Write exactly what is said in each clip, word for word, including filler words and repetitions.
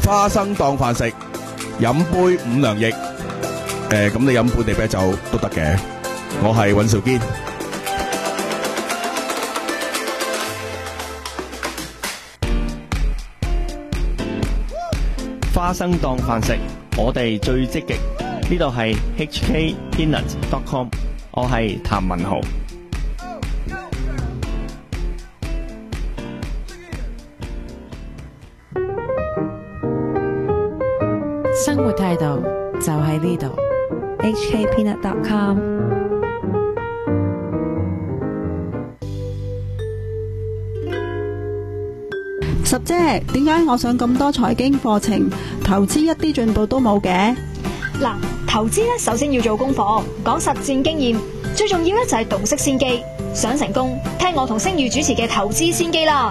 花生當飯食，飲杯五糧液。誒，咁你飲本地啤酒都得嘅。我係尹兆堅。 花生當飯食，我哋最積極。呢度係 H K Peanut dot com， 我係譚文豪。 生活態度就喺呢度 ，H K Peanut dot com。 十姐，點解我上咁多財經課程，投資一啲進步都冇嘅？ 嗱，投資咧首先要做功課，講實戰經驗，最重要咧就係洞悉先機。想成功，聽我同星宇主持嘅投資先機啦。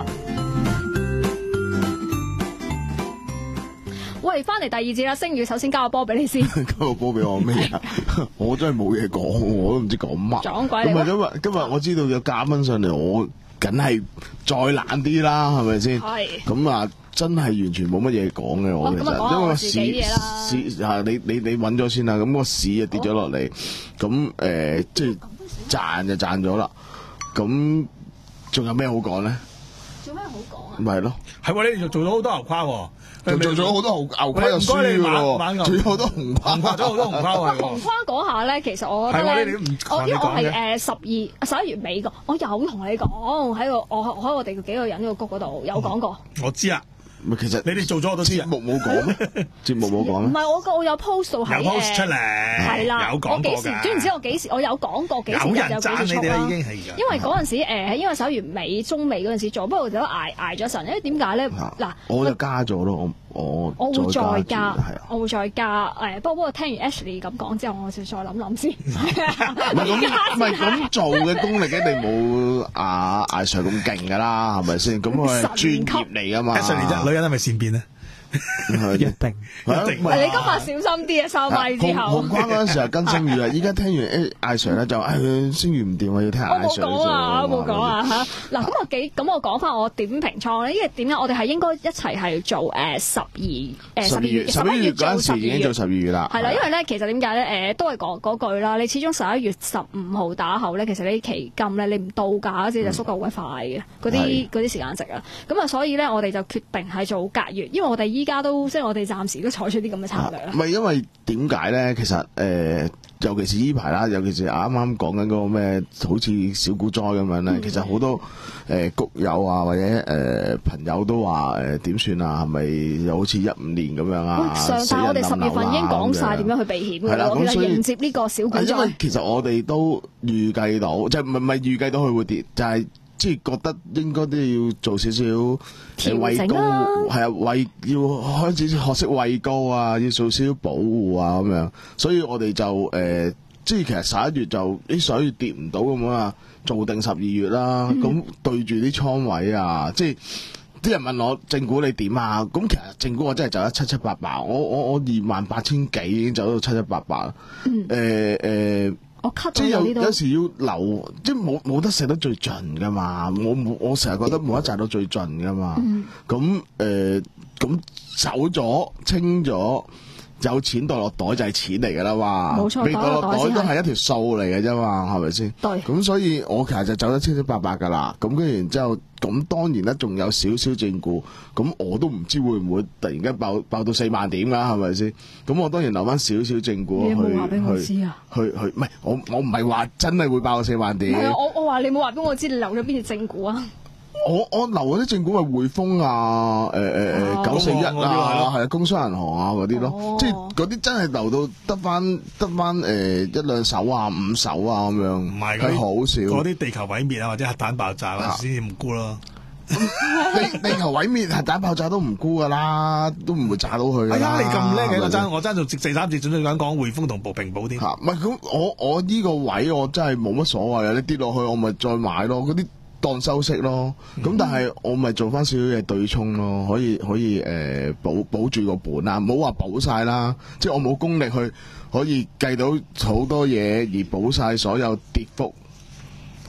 喂，翻嚟第二節啦，星宇首先交個波俾你先。 交個波俾我咩啊？我真係冇嘢講，我都唔知講乜。 撞鬼嚟！ 咁啊，今日今日我知道有嘉賓上嚟，我梗係再懶啲啦，係咪先？係。咁啊，真係完全冇乜嘢講嘅，我其實，因為個市市係你你你揾咗先啦，咁個市啊跌咗落嚟，咁誒即係賺就賺咗啦，咁仲有咩好講咧？ 做咩好講啊？ 咪係咯， 係喎，你哋做咗好多牛跨喎。 就做咗好多牛牛跨就輸噶咯，仲有好多紅跨， 跨咗好多紅跨喎。 紅跨嗰下咧，其實我覺得咧，我因為我係誒十二十一月尾個，我有同你講喺個我喺我哋幾個人個谷嗰度有講過。 我知啊。 其實你哋做咗好多節目冇講咩？節目冇講咩？ 唔係我個我有 post 到喺有 post 出嚟， 係啦， 有講過㗎。 總之我幾時我有講過幾時有人讚你哋啦，已經係。 因為嗰陣時誒，因為十一月尾中尾嗰陣時做，不過就捱捱咗陣。因為點解咧？嗱， 我就加咗咯，我我我會再加，我會再加誒。不過不過聽完 Ashley 咁講之後，我就再諗諗先。 唔係咁，唔係咁做嘅功力一定冇阿艾 Sir 咁勁㗎啦，係咪先？咁佢係專業嚟㗎嘛。 Ashley 啫，女人係咪善變咧？ 一定， 一定。 你今日小心啲啊！收咪之後。 紅框嗰陣時係跟星宇啊，依家聽完誒艾 Sir 咧就誒星宇唔掂，我要聽艾 Sir。 我冇講啊，我冇講啊嚇。嗱咁我幾咁我講翻我點評倉咧，因為點解我哋係應該一齊係做誒十二誒十二月十一月嗰陣時已經做十二月啦。 係啦，因為咧其實點解咧誒都係講嗰句啦，你始終十一月十五號打後咧，其實呢啲期金咧你唔到價嗰時就縮得好鬼快嘅，嗰啲嗰啲時間值啊。咁啊，所以咧我哋就決定係做隔月，因為我哋依家都即係我哋暫時都採取啲咁嘅策略啦。 唔係因為點解咧？其實誒、呃，尤其是呢排啦，尤其是啱啱講緊嗰個咩，好似小股災咁樣咧、嗯。其實好多誒、呃、谷友啊，或者誒、呃、朋友都話誒點算啊？係咪又好似一五年咁樣啊？ 上但係我哋十月份已經講晒點樣去避險㗎啦。其實迎接呢個小股災。 因為其實我哋都預計到，即係唔係唔係預計到佢會跌，就係、是。即係覺得應該都要做少少誒畏高，係啊畏要開始學識畏高啊，要做少少保護啊咁樣，所以我哋就誒、呃，即係其實十一月就啲十一月跌唔到咁啊，做定十二月啦。咁、嗯、對住啲倉位啊，即係啲人問我正股你點啊？咁其實正股我真係走得七七八八，我我我二萬八千幾已經走到七七八八啦。誒、嗯、誒。呃呃即係有有時要留，即係冇冇得食得最盡噶嘛。我冇我成日覺得冇得賺到最盡噶嘛。咁誒咁走咗清咗，有錢袋落袋就係錢嚟噶啦嘛。冇錯，未袋落袋都係一條數嚟嘅啫嘛，係咪先？對。咁所以我其實就走得七七八八噶啦。咁跟住然之後，咁當然咧仲有少少正股，咁我都唔知會唔會突然間爆爆到四萬點㗎，係咪先？咁我當然留翻少少正股去。你冇話俾我知啊？去去唔係我我唔係話真係會爆到四萬點。 係啊，我我話你冇話俾我知，你留咗邊隻正股啊？ 我我留嗰啲正股係匯豐啊，誒誒誒九四一啊，係啊，工商銀行啊嗰啲咯，哦、即係嗰啲真係留到得翻得翻誒一兩手啊，五手啊咁樣，唔係佢好少。 嗰啲地球毀滅啊，或者核彈爆炸嗰時先唔沽咯。 地地球毀滅核彈爆炸都唔沽噶啦，都唔會炸到佢。 哎呀，你咁叻嘅，我爭我爭做第三節，準備講講匯豐同平保添。 嚇，唔係咁，我我呢個位我真係冇乜所謂啊！你跌落去我咪再買咯，嗰啲。當收息咯，咁、嗯、但係我咪做翻少少嘢對沖咯，可以可以誒、呃、保保住個本啊，唔好話保晒啦，即係我冇功力去可以計到好多嘢而保晒所有跌幅誒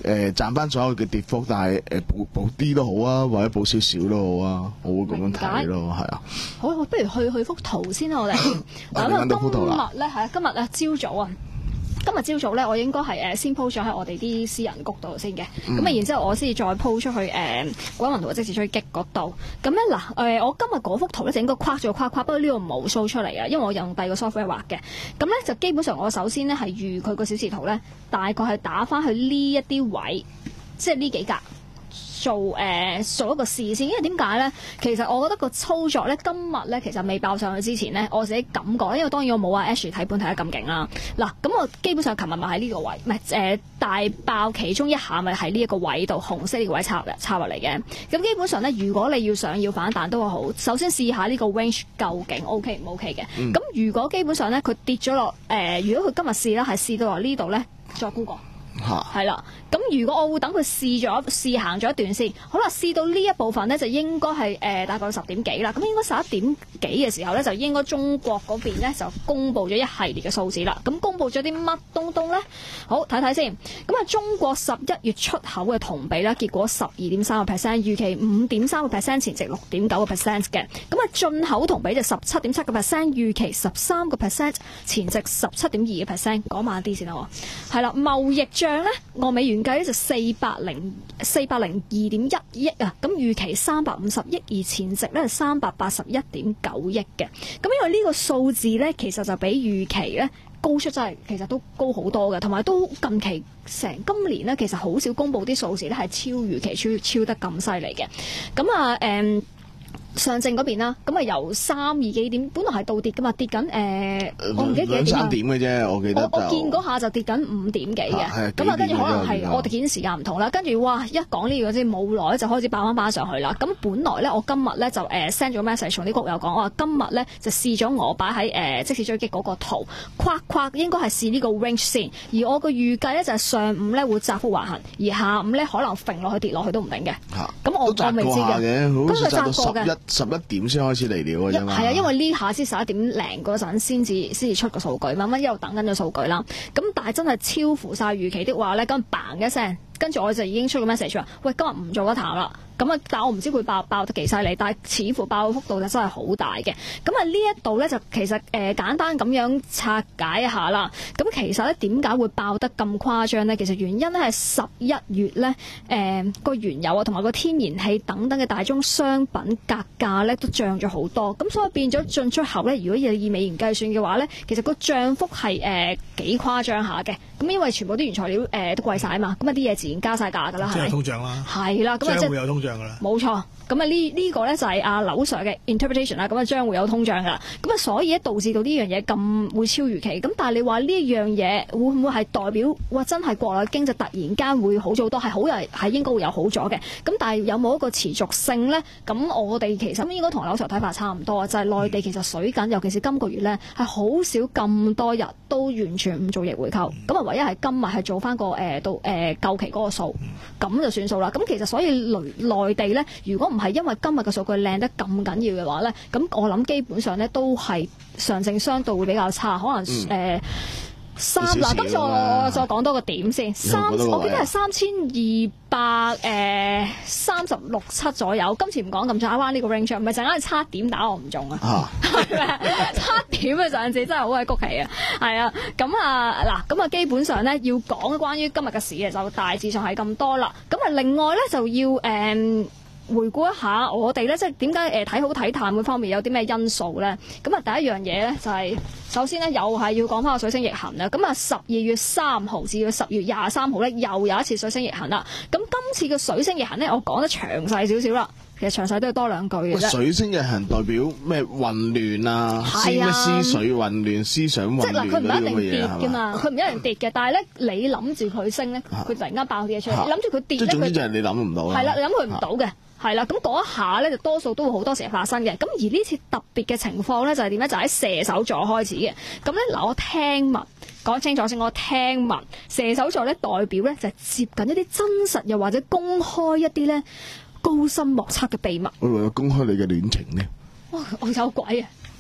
誒賺翻所有嘅跌幅，但係誒補補啲都好啊，或者補少少都好啊，我會咁樣睇咯，係啊。 好，不如去去幅圖先啦，我哋。 嗱，你揾到幅圖啦。 今日咧係啊，今日咧朝早啊。今日朝早咧，我應該係誒先 po 咗喺我哋啲私人谷度先嘅，咁啊、嗯，然之後我先至再 po 出去誒鬼魂圖嘅即時追擊嗰度。咁咧嗱誒，我今日嗰幅圖咧就應該框咗框框，不過呢度冇 show 出嚟啊，因為我用第二個 software 畫嘅。咁咧就基本上我首先咧係預佢個小時圖咧，大概係打翻去呢一啲位，即係呢幾格。做誒、呃、做一個試先，因為點解咧？其實我覺得個操作咧，今日咧其實未爆上去之前咧，我自己感覺，因為當然我冇阿 Ash 睇盤睇得咁勁啦。嗱，咁我基本上琴日咪喺呢個位，唔係誒大爆其中一下咪喺呢一個位度，紅色呢個位插入插入嚟嘅。咁基本上咧，如果你要想要反彈都好，首先試下呢個 range 究竟 OK 唔 OK 嘅。咁、嗯、如果基本上咧佢跌咗落誒，如果佢今日試啦，係試到落呢度咧，再估過。係啦，咁如果我會等佢試咗試行咗一段先，好啦，試到呢一部分咧就應該係誒、呃、大概十點幾啦，咁應該十一點幾嘅時候咧就應該中國嗰邊咧就公布咗一系列嘅數字啦。咁公布咗啲乜東東咧？好睇睇先。咁啊，中國十一月出口嘅同比咧，結果十二點三個 percent， 預期五點三個 percent， 前值六點九個 percent 嘅。咁啊，進口同比就十七點七個 percent， 預期十三個 percent， 前值十七點二個 percent。講慢啲先啦，係啦，貿易帳咧，按美元計咧就四百零四百零二點一億啊，咁預期三百五十億，而前值咧係三百八十一點九億嘅。咁因為呢個數字咧，其實就比預期咧高出真係，其實都高好多嘅，同埋都近期成今年咧，其實好少公布啲數字咧係超預期超超得咁犀利嘅。咁啊誒。嗯上證嗰邊啦，咁啊由三二幾點，本來係倒跌噶嘛，跌緊誒，呃、我唔記得幾點兩三點嘅啫，我記得我我見嗰下就跌緊五點幾嘅，咁啊跟住可能係我哋見時間唔同啦，跟住哇一講呢個先冇耐就開始爆翻翻上去啦。咁本來咧我今日咧就誒 send 咗 message 從啲谷友講，我話今日咧就試咗我擺喺誒即時追擊嗰個圖，框框應該係試呢個 range 先，而我個預計咧就係上午咧會窄幅橫行，而下午咧可能揈落去跌落去都唔定嘅。咁我我未知嘅，咁佢窄過嘅。 十一點先開始嚟料嘅啫嘛， 係啊，因為呢下先十一點零嗰陣先至先至出個數據，慢慢一路等緊個數據啦。咁但係真係超乎晒預期的話咧，咁嘭一聲，跟住我就已經出個 message 話，喂，今日唔做一談啦。咁啊，但我唔知佢爆爆得幾犀利，但係似乎爆嘅幅度就真係好大嘅。咁啊，呢一度咧就其實誒、呃、簡單咁樣拆解一下啦。咁其實咧點解會爆得咁誇張咧？其實原因咧係十一月咧誒個原油啊同埋個天然氣等等嘅大宗商品價格咧都漲咗好多。咁所以變咗進出口咧，如果以美元計算嘅話咧，其實個漲幅係誒幾誇張下嘅。咁因為全部啲原材料誒、呃、都貴晒啊嘛，咁啊啲嘢自然加晒價㗎啦，係咪？ 即係通脹啦。 係啦，咁啊即係會有通脹。冇錯，咁啊呢呢個咧就係阿劉 Sir 嘅 interpretation 啦，咁啊將會有通脹噶啦，咁啊所以咧導致到呢樣嘢咁會超預期，咁但係你話呢樣嘢會唔會係代表哇真係國內經濟突然間會好咗好多，係好係係應該會有好咗嘅，咁但係有冇一個持續性咧？咁我哋其實應該同劉 Sir 睇法差唔多啊，就係、是、內地其實水緊，尤其是今個月咧係好少咁多日都完全唔做逆回購，咁啊唯一係今日係做翻個誒到誒舊期嗰個數，咁就算數啦。咁其實所以內內地咧，如果唔係因為今日嘅數據靚得咁緊要嘅話咧，咁我諗基本上咧都係上證相對會比較差，可能誒、嗯呃、三嗱，今次我再講多個點先，三我記得係三千二百誒三十六七左右，今次唔講咁差，啱呢個 range 唔係陣間差點打我唔中啊，係咪差點嘅上次真係好鬼谷氣啊，係啊，咁啊嗱，咁啊基本上咧要講關於今日嘅市嘅就大致上係咁多啦，咁啊另外咧就要誒。嗯回顧一下我哋咧，即係點解誒睇好睇淡嗰方面有啲咩因素咧？咁啊，第一樣嘢咧就係、是、首先咧又係要講翻個水星逆行啦。咁啊，十二月三號至到十月廿三號咧又有一次水星逆行啦。咁今次嘅水星逆行咧，我講得詳細少少啦。其實詳細都要多兩句嘅啫。 水星逆行代表咩混亂啊？係啊，思緒混亂、思想混亂嗰啲咁嘅嘢係嘛？即係嗱，佢唔一定跌㗎嘛，佢唔一定跌嘅。但係咧，你諗住佢升咧，佢突然間爆啲嘢出嚟；你諗住佢跌咧，佢總之就係你諗唔到。係啦，你諗佢唔到嘅。係啦，咁嗰一下咧就多數都會好多時發生嘅。咁而呢次特別嘅情況咧就係點咧？就喺、是、射手座開始嘅。咁咧嗱，我聽聞講清楚先，我聽聞射手座咧代表咧就係、是、接近一啲真實又或者公開一啲咧高深莫測嘅秘密。我為咗公開你嘅戀情咧， 哇！我有鬼啊！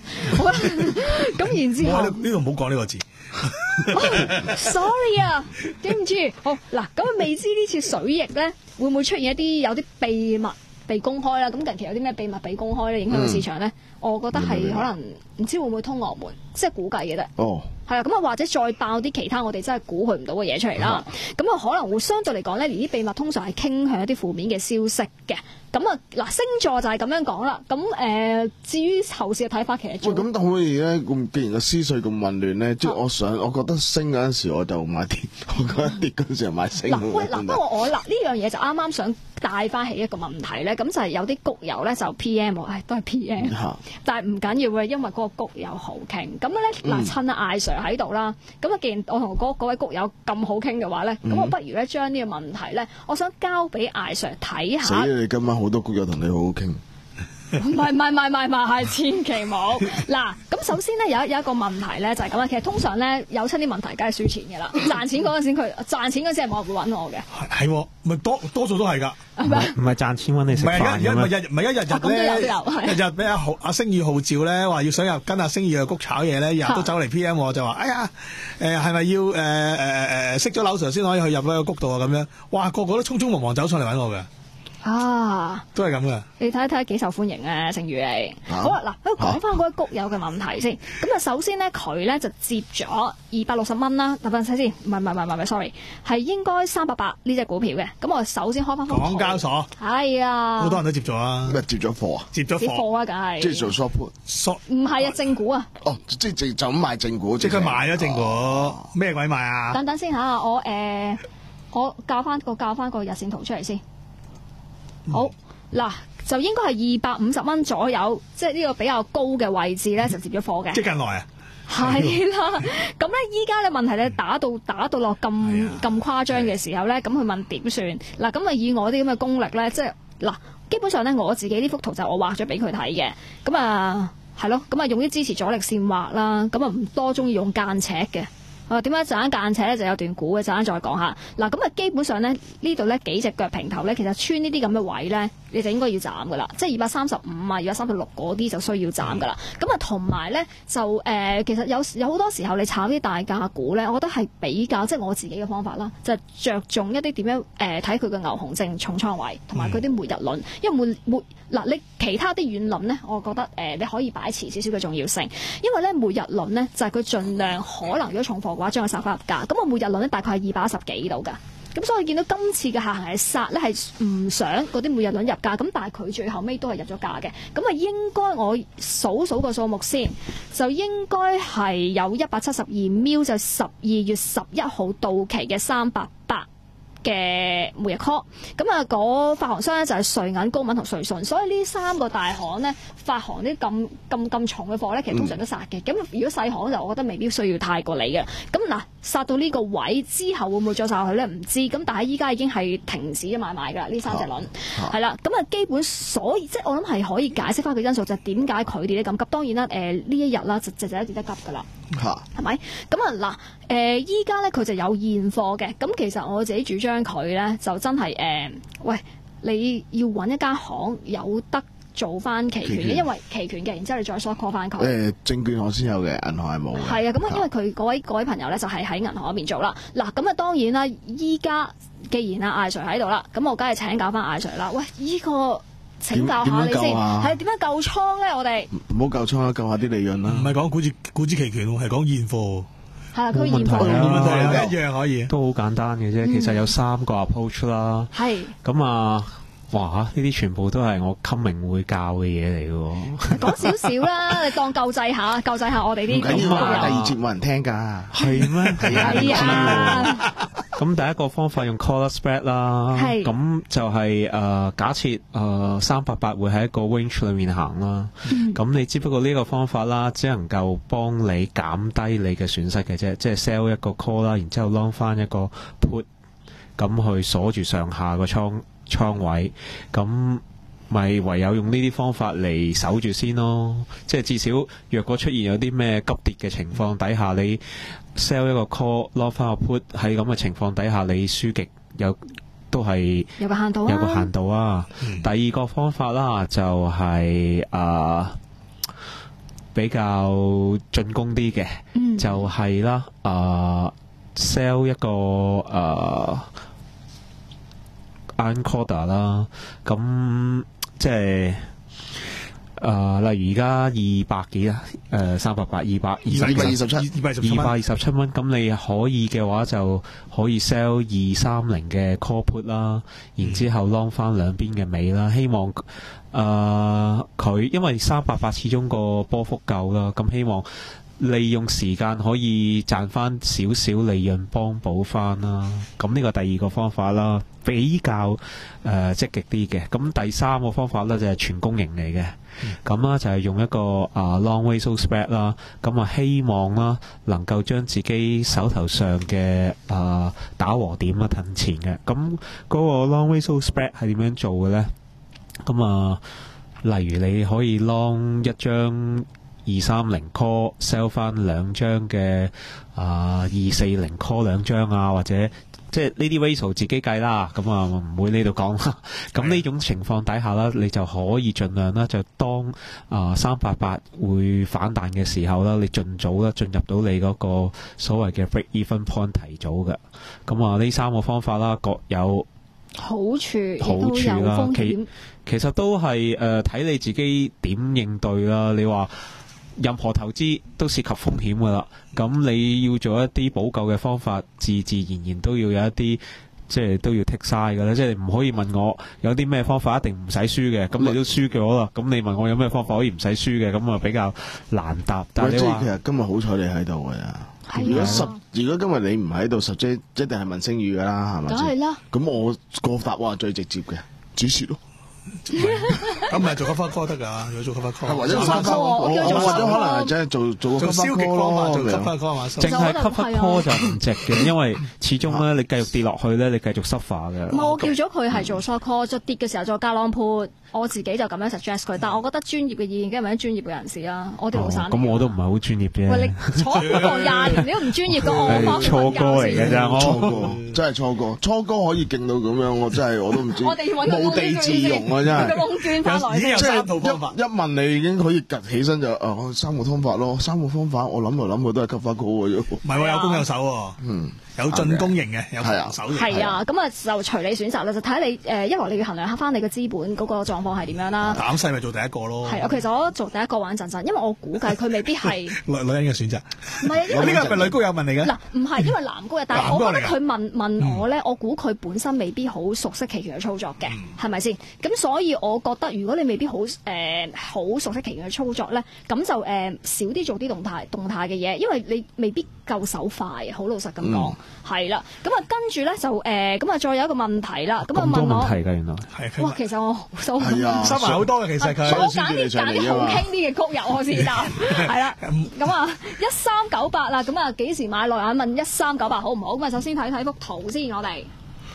好啦，咁然之後呢度唔好講呢個字。 哦、sorry 啊，對唔住。好嗱，咁未知呢次水逆咧會唔會出現一啲有啲秘密被公開啦？咁近期有啲咩秘密被公開咧，影響到市場咧？嗯、我覺得係可能唔知會唔會通俄門，即係估計嘅啫。哦，係啊，咁啊或者再爆啲其他我哋真係估佢唔到嘅嘢出嚟啦。咁啊、嗯、可能會相對嚟講咧，呢啲秘密通常係傾向一啲負面嘅消息嘅。咁啊嗱，星座就係咁樣講啦。咁誒、呃，至於後市嘅睇法，其實喂， 咁可唔可以咧？咁既然個思緒咁混亂咧，即係我想，我覺得升嗰陣時我就買跌，我覺得跌嗰陣時就買升。嗱、嗯，喂，嗱， 不過我嗱呢樣嘢就啱啱想帶翻起一個問題咧，咁就係有啲谷友咧就 P M 我，唉，都係 P M，、嗯、但係唔緊要嘅，因為嗰個谷友好傾。咁咧嗱，趁阿艾 Sir 喺度啦，咁啊，既然我同嗰嗰位谷友咁好傾嘅話咧，咁、嗯、我不如咧將呢個問題咧，我想交俾艾 Sir 睇下。 死你今晚好多谷友同你好好傾。 唔係唔係唔係唔係唔係，千祈冇。嗱，咁首先咧有有一個問題咧就係咁啦。其實通常咧有親啲問題，梗係輸錢嘅啦。賺錢嗰陣時佢賺錢嗰陣時係冇人會揾我嘅。係係， 咪多多數都係㗎。 係咪？ 唔係賺錢揾你食飯嘅咩？ 唔係日唔係一日日咧，日日俾阿阿星宇號召咧，話要想入跟阿星宇去谷炒嘢咧，日日都走嚟 P M 我就話：哎呀，誒係咪要誒誒誒識咗劉 Sir 先可以去入嗰個谷度啊？咁樣，哇個個都匆匆忙忙走上嚟揾我嘅。 啊， 都係咁嘅。 你睇一睇幾受歡迎啊，盛宇你。啊、好啊，嗱，咁講翻嗰位谷友嘅問題先。咁啊，首先咧，佢咧就接咗二百六十蚊啦。等陣睇先，唔係唔係唔係唔係 sorry， 係應該三百八呢隻股票嘅。咁我首先開翻翻港交所。 係啊， 好多人都接咗啊。 咩接咗貨啊？ 接咗貨。貨啊，梗係。 即係做 short put。 唔係啊，正股啊。 哦，即係就就咁買正股。 即係佢買咗正股，咩鬼買啊？ 等等先嚇，我誒、呃、我教翻個教翻個日線圖出嚟先。好。嗱，就應該係二百五十蚊左右，即係呢個比較高嘅位置咧，就接咗貨嘅。 即係近來啊， 係啦。咁咧，依家咧問題咧打到打到落咁咁誇張嘅時候咧，咁佢問點算？嗱，咁啊以我啲咁嘅功力咧，即係嗱，基本上咧我自己呢幅圖就我畫咗俾佢睇嘅。咁啊係咯，咁啊用啲支持阻力線畫啦。咁啊唔多中意用間尺嘅。啊，點解陣間間尺咧就有段估嘅，陣間再講下。嗱，咁啊基本上咧呢度咧幾隻腳平頭咧，其實穿呢啲咁嘅位咧，你就應該要斬噶啦。即係二百三十五啊，二百三十六嗰啲就需要斬噶啦。咁啊同埋咧就誒、呃，其實有有好多時候你炒啲大價股咧，我覺得係比較即係我自己嘅方法啦，就係、是、着重一啲點樣誒睇佢嘅牛熊證重倉位，同埋佢啲每日輪，因為每每嗱你其他啲軟輪咧，我覺得誒、呃、你可以擺遲少少嘅重要性，因為咧每日輪咧就係佢盡量可能如果重貨嘅話，將佢殺翻入價。咁我每日輪咧大概係二百一十幾度㗎。咁所以見到今次嘅下行係殺咧係唔想嗰啲每日輪入價，咁但係佢最後尾都係入咗價嘅。咁啊應該我數數個數目先，就應該係有一百七十二 mil 就十二月十一號到期嘅三百八嘅每日 call， 咁啊嗰發行商咧就係瑞銀、高敏同瑞信，所以呢三個大行咧發行啲咁咁咁重嘅貨咧，其實通常都殺嘅。咁、嗯、如果細行就我覺得未必需要太過理嘅。咁嗱殺到呢個位之後會唔會再殺落去咧？唔知。咁但係依家已經係停止咗買賣㗎啦，呢三隻輪係啦。咁啊基本所以即係我諗係可以解釋翻個因素，就係點解佢哋咧咁急。當然啦，誒、呃、呢一日啦就就就一跌得急㗎啦，係咪？咁啊嗱誒依家咧佢就有現貨嘅。咁其實我自己主張佢咧就真係誒、呃，喂，你要揾一間行有得做翻期權嘅，因為期權嘅，然之後你再 short call 翻佢。誒、 呃，證券行先有嘅，銀行係冇嘅。 係啊，咁啊，因為佢嗰位嗰位朋友咧就係喺銀行嗰邊做啦。嗱，咁啊當然啦，依家既然阿艾 Sir 喺度啦，咁我梗係請教翻艾 Sir 啦。喂，依、這個請教下你先，係點樣救倉咧？我哋唔好救倉啦，救下啲利潤啦。 唔係講股指股指期權喎，係講現貨。 係啊，佢現貨冇問題啊， 一樣可以， 都好簡單嘅啫。嗯、其實有三個 approach 啦。係。咁啊，哇！呢啲全部都係我 coming 會教嘅嘢嚟嘅。講少少啦，你當救濟下，救濟下我哋啲。 唔緊要啊，第二節冇人聽㗎。 係咩？ 係啊。 咁第一個方法用 collar spread 啦。係。咁就係、是、誒、呃、假設誒三百八會喺一個 range 裏面行啦。咁、嗯、你只不過呢個方法啦，只能夠幫你減低你嘅損失嘅啫，即係 sell 一個 call 啦，然之後 long 翻一個 put， 咁去鎖住上下個倉倉位，咁咪唯有用呢啲方法嚟守住先咯。即係至少若果出現有啲咩急跌嘅情況底下，你 sell 一個 call long 翻個 put， 喺咁嘅情況底下你輸極有都係有個限度啊， 有個限度啊。嗯、第二個方法啦就係、是、誒、呃、 比較進攻啲嘅， 嗯、 就係啦，誒、呃、sell 一個誒 encoder 啦，咁即係。誒、呃，例如而家二百幾啊，誒三百八、二百、二百二十七、 二百二百二十七蚊，咁你可以嘅話就可以 sell 二三零嘅 call put 啦，然之後 long 翻兩邊嘅尾啦，希望誒佢、呃、因為三百八始終個波幅夠啦，咁希望利用時間可以賺翻少少利潤幫補翻啦，咁呢個第二個方法啦，比較誒、呃、積極啲嘅。咁第三個方法咧就係、是、全公型嚟嘅，咁啦、嗯、就係、是、用一個啊、uh, long ratio spread 啦，咁啊希望啦能夠將自己手頭上嘅啊、uh, 打和點啊褪前嘅。咁嗰個 long ratio spread 係點樣做嘅咧？咁啊，例如你可以 long 一張二三零 call sell 翻兩張嘅啊二四零 call 兩張啊，或者即係呢啲 ratio 自己計啦，咁啊唔會呢度講啦。咁呢種情況底下啦，你就可以盡量啦，就當啊三八八會反彈嘅時候啦，你盡早啦進入到你嗰個所謂嘅 break even point 提早嘅。咁啊呢三個方法啦，各有好處， 好處啦。其其實都係誒睇你自己點應對啦。你話任何投資都涉及風險噶啦，咁你要做一啲補救嘅方法，自自然然都要有一啲，即係都要剔晒噶啦，即係你唔可以問我有啲咩方法一定唔使輸嘅，咁你都輸咗啦，咁你問我有咩方法可以唔使輸嘅，咁啊比較難答。但係你話其實今日好彩你喺度㗎呀。如果十如果今日你唔喺度，十 J 一定係問星宇㗎啦，係咪先？ 梗係啦。 咁我個答案係最直接嘅，止蝕咯。 咁咪做 cover call 得㗎，要做 cover call， 或者做 cover call，或者可能係真係做做個 cover call 咯， 做 cover call 嘛， 淨係 cover call 就唔值嘅，因為始終咧你繼續跌落去咧，你繼續 suffer 嘅。 唔係我叫咗佢係做 short call，再跌嘅時候再加 long put，我自己就咁樣 suggest 佢。但係我覺得專業嘅意見，梗係問啲專業嘅人士啦。我哋老散。 咁我都唔係好專業嘅。 喂，你坐喺度廿年，你都唔專業嘅，我初哥嚟嘅咋，我初哥真係初哥，初哥可以勁到咁樣，我真係我都唔知。 我哋揾無地自容啊，真係。 已經有三套方法， 一問你已經可以趌起身就啊三個方法咯，三個方法我諗嚟諗去都係吸翻高嘅啫。唔係喎，有攻有守喎，嗯，有進攻型嘅，有防守型。 係啊，咁啊就隨你選擇啦，就睇你誒，一來你要衡量下翻你嘅資本嗰個狀況係點樣啦。 膽細咪做第一個咯。係啊，其實我做第一個玩陣陣，因為我估計佢未必係女女人嘅選擇。 唔係啊，因為呢個係咪女高友問嚟嘅？ 嗱，唔係，因為男高嘅，但係我覺得佢問問我咧，我估佢本身未必好熟悉期權嘅操作嘅，係咪先？咁所以我覺得如果你未必好誒好熟悉期權嘅操作咧，咁就誒、呃、少啲做啲動態動態嘅嘢，因為你未必夠手快，好老實咁講，係啦、嗯。咁啊跟住咧就誒咁啊再有一個問題啦，咁啊問我問題㗎原來係哇，其實我收收埋好多嘅，其實佢我揀啲揀啲好傾啲嘅曲入我先答，係啦。咁啊一三九八啦，咁啊幾時買落啊？問一三九八好唔好？咁啊首先睇睇幅圖先，我哋。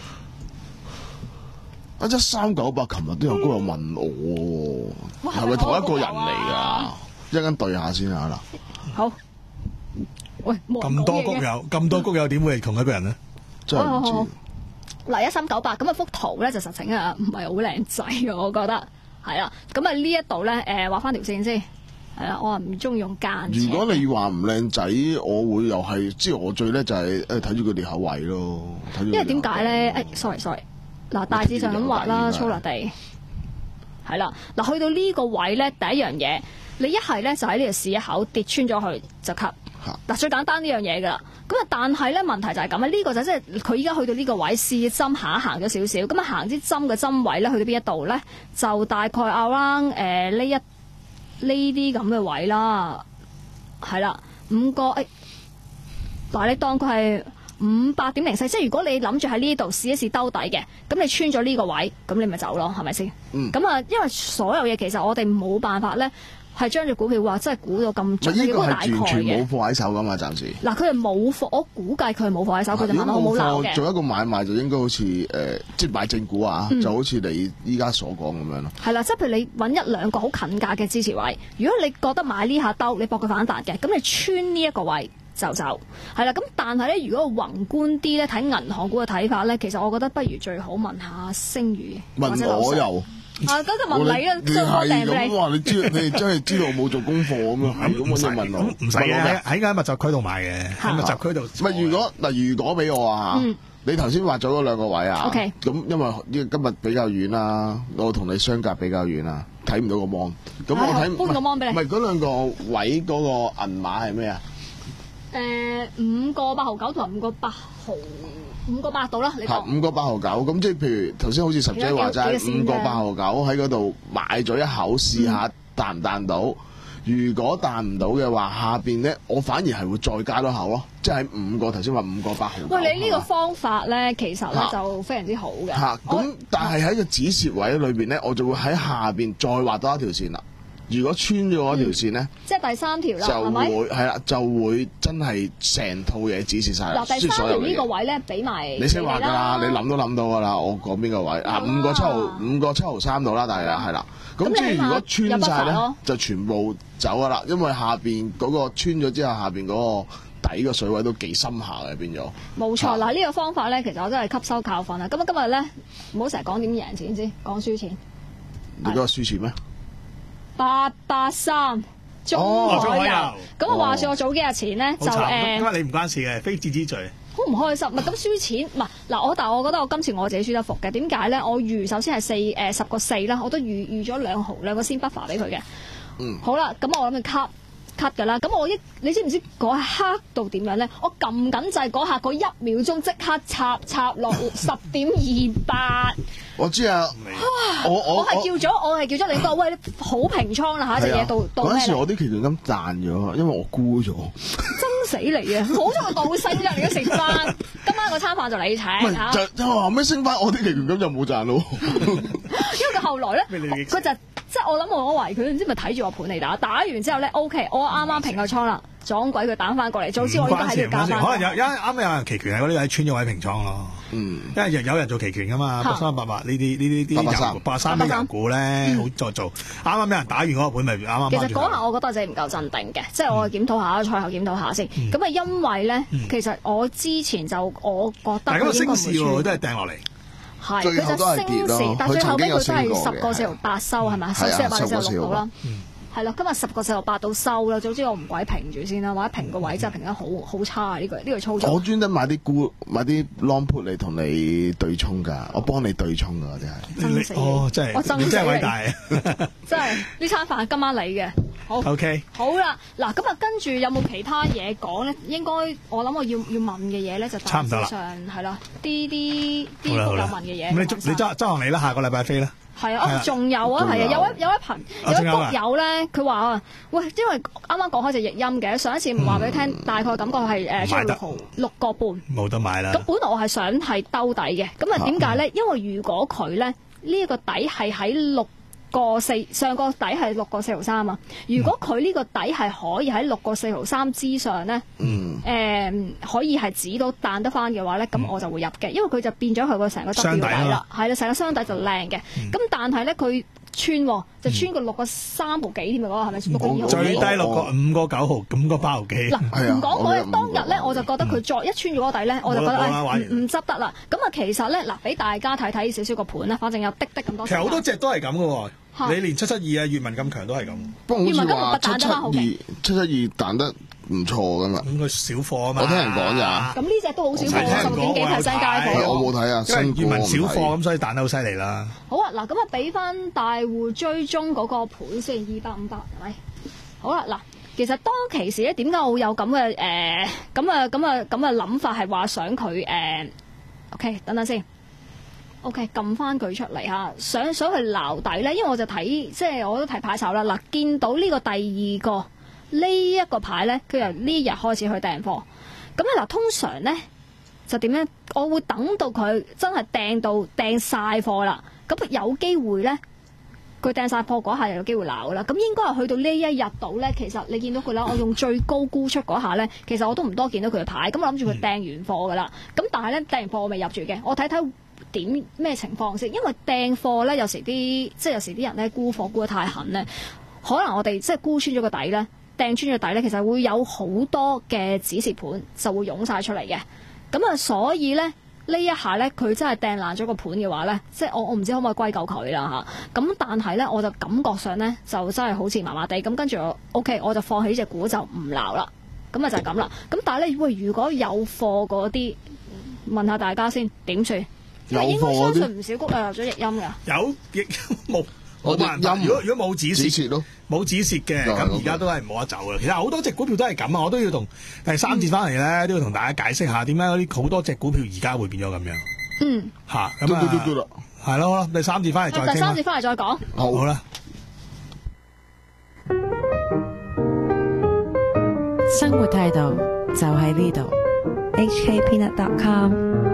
啊！一三九八，琴日都有高友問我，係咪同一個人嚟㗎？一陣間對下先啊嗱。 好。喂， 咁多谷友，咁多谷友點會係同一個人咧？ 真係唔知。 嗱，一三九八咁啊幅圖咧就實情啊，唔係好靚仔嘅，我覺得係啦。咁啊呢一度咧誒畫翻條線先，係啦，我話唔中意用間。 如果你話唔靚仔，我會又係，即係我最咧就係誒睇住佢裂口位咯。 因為點解咧？誒、哎、，sorry sorry。嗱，大致上咁畫啦，粗落地，係啦。嗱，去到呢個位咧，第一樣嘢，你一係咧就喺呢度試一口跌穿咗佢就 cut。嗱，最簡單呢樣嘢噶啦。咁啊，但係咧問題就係咁啊，呢、呢個就即係佢依家去到呢個位試針下行咗少少，咁啊行啲針嘅針位咧去到邊一度咧，就大概 around 誒呢一呢啲咁嘅位啦，係啦，五個誒，嗱、哎、你當佢係。五百點零四，即係如果你諗住喺呢度試一試兜底嘅，咁你穿咗呢個位，咁你咪走咯，係咪先？咁啊、嗯，因為所有嘢其實我哋冇辦法咧，係將隻股票話真係估到咁準，呢個係完全冇貨喺手噶嘛，暫時。 嗱，佢係冇貨，我估計佢係冇貨喺手，佢就問我冇鬧嘅。 做一個買賣就應該好似誒、呃，即係買正股啊，嗯、就好似你依家所講咁樣咯。係啦，即係譬如你揾一兩個好近價嘅支持位，如果你覺得買呢下兜，你搏佢反彈嘅，咁你穿呢一個位。就走係啦，咁但係咧，如果宏觀啲咧，睇銀行股嘅睇法咧，其實我覺得不如最好問下星宇。 問我又啊，嗰個問你啊， 你將我訂俾你。 係咁話，你知你真係知道我冇做功課咁樣，係咁揾你問我， 唔使嘅，喺間密集區度買嘅，喺密集區度。 唔係如果嗱，如果俾我啊，你頭先畫咗嗰兩個位啊，咁因為今日比較遠啦，我同你相隔比較遠啦，睇唔到個 mon，咁我睇搬個 mon 俾你。 唔係嗰兩個位嗰個銀碼係咩啊？ 誒，五個八毫九同埋五個八毫。五個八度啦，你講五個八毫九，咁即係譬如頭先好似十姐話齋，五個八毫九喺嗰度買咗一口試下彈唔彈到，如果彈唔到嘅話，下邊咧我反而係會再加多口咯，即係喺五個頭先話五個八毫九。 喂，你呢個方法咧，其實咧就非常之好嘅。 嚇，咁但係喺個止蝕位裏邊咧，我就會喺下邊再畫多一條線啦。如果穿咗嗰條線咧、嗯， 即係第三條啦， 就會係啦，就會真係成套嘢指示晒。 嗱，第三條呢個位咧，俾埋你識畫㗎啦，你諗都諗到㗎啦。我講邊個位啊？五個七毫，五個七毫三度啦，大約係啦。咁即係如果穿晒咧，就全部走㗎啦。因為下邊嗰個穿咗之後，下邊嗰個底個水位都幾深下嘅變咗。冇錯，嗱呢個方法咧，其實我真係吸收教訓啦。咁啊，今日咧唔好成日講點贏錢先，講輸錢。 你嗰個輸錢咩？ 八八三中海油，咁我話說我早幾日前咧就誒， 因為你唔關事嘅，非戰之罪。 好唔開心，唔係咁輸錢，唔係嗱我，但係我覺得我今次我自己輸得服嘅，點解咧？我預首先係四誒十個四啦，我都預預咗兩毫兩個先 buffer 俾佢嘅。嗯，好啦，咁我諗住 cut cut 㗎啦，咁我一你知唔知嗰一刻到點樣咧？我撳緊掣嗰下嗰一秒鐘即刻插插落十點二八。 我知啊，我我我係叫咗，我係叫咗你個喂好平倉啦嚇，隻嘢到到咩？ 嗰陣時我啲期權金賺咗，因為我沽咗。 憎死你啊！好彩佢倒升啫，你都食翻。今晚個餐飯就你請嚇。 就就後尾升翻，我啲期權金就冇賺咯。 因為佢後來咧，佢就即係我諗我懷疑佢唔知咪睇住我盤嚟打，打完之後咧 OK，我啱啱平個倉啦。撞鬼佢彈翻過嚟，早知我應該喺度加翻。 可能有有啱啱有人期權喺嗰啲位穿咗位平倉咯。嗯，因為有人做期權噶嘛，八三八八呢啲呢啲啲八三啲油股咧，好再做。啱啱俾人打完嗰個盤，咪啱啱。 其實嗰下我覺得自己唔夠鎮定嘅，即係我檢討下，賽後檢討下先。咁啊，因為咧，其實我之前就我覺得應該唔會穿。 但係咁升市喎，都係掟落嚟。 係，佢就升市，但最後尾佢都係十個四毫八收係咪？十四八四六到啦。係咯，今日十個四毫八到收啦，總之我唔鬼平住先啦，或者平個位真係平得好好差啊！呢、呢個呢、呢個操作。 我專登買啲沽買啲 long put 嚟同你對沖㗎，我幫你對沖㗎，真係。 憎死你！ 哦，真係， 我憎死你！ 真係偉大。 真係呢餐飯今晚你嘅。好。O K。 好啦，嗱咁啊，跟住有冇其他嘢講咧？應該我諗我要要問嘅嘢咧就大致上係啦，啲啲啲有問嘅嘢。 咁你你周周行你啦，下個禮拜飛啦。 係啊，仲有啊，係啊，有位有位朋有位谷友咧，佢話啊，喂，因為啱啱講開隻譯音嘅，上一次唔話俾你聽，大概感覺係誒出六毫六個半， 冇得買啦。 咁本來我係想係兜底嘅，咁啊點解咧？因為如果佢咧呢個底係喺六個四，上個底係六個四毫三啊。如果佢呢個底係可以喺六個四毫三之上咧，誒、嗯呃、可以係指到彈得翻嘅話咧，咁、嗯、我就會入嘅，因為佢就變咗佢個成個 W 底啦，係啦，成個箱底就靚嘅。咁、嗯、但係咧佢穿就穿個六個三毫幾添啊，嗰個係咪六個二毫？最低六個五個九毫，五個八毫幾。嗱， 唔講嗰日當日咧，我就覺得佢再一穿咗個底咧，我就覺得唔唔執得啦。咁啊，其實咧嗱，俾大家睇睇少少個盤啦，反正有滴滴咁多。 其實好多隻都係咁嘅喎。你連七七二啊，粵文咁強都係咁。 不過好似話七七二、七七二彈得唔錯噶嘛。 咁佢少貨啊嘛。 我聽人講咋。 咁呢隻都好少貨，十點幾 percent 街貨。 我冇睇啊， 因為粵文少貨咁，所以彈得好犀利啦。 好啊，嗱，咁啊，俾翻大戶追蹤嗰個盤先，二百五百係咪？好啦，嗱，其實當其時咧，點解我會有咁嘅誒咁啊咁啊咁嘅諗法，係話想佢誒 OK，等等先。O.K. 撳翻佢出嚟嚇，想想去撈底咧，因為我就睇即係我都睇牌手啦。嗱，見到呢個第二個呢一個牌咧，佢由呢日開始去訂貨。咁咧嗱，通常咧就點咧？我會等到佢真係訂到訂晒貨啦。咁有機會咧，佢訂晒貨嗰下就有機會撈啦。咁應該係去到呢一日度咧，其實你見到佢啦，我用最高沽出嗰下咧，其實我都唔多見到佢嘅牌。咁我諗住佢訂完貨噶啦。咁、嗯、但係咧訂完貨我未入住嘅，我睇睇。點咩情況先？因為訂貨咧，有時啲即係有時啲人咧沽貨沽得太狠咧，可能我哋即係沽穿咗個底咧，訂穿咗底咧，其實會有好多嘅止蝕盤就會湧晒出嚟嘅。咁啊，所以咧呢呢一下咧佢真係掟爛咗個盤嘅話咧，即係我我唔知可唔可以歸咎佢啦嚇。咁但係咧我就感覺上咧就真係好似麻麻地。咁跟住我 OK，我就放棄呢隻股就唔鬧啦。咁啊就係咁啦。咁但係咧喂，如果有貨嗰啲，問下大家先點算？ 有貨應該相信唔少股誒有咗譯音㗎。 有譯冇冇辦法。如果如果冇止蝕咯，冇止蝕嘅，咁而家都係冇得走嘅。其實好多隻股票都係咁啊！我都要同第三節翻嚟咧，嗯、都要同大家解釋下點解嗰啲好多隻股票而家會變咗咁樣。 嗯。 嚇咁啊，係咯，好啦，第三節翻嚟再傾。 第三節翻嚟再講。 好，好啦。 生活態度就喺呢度。H K Peanut dot com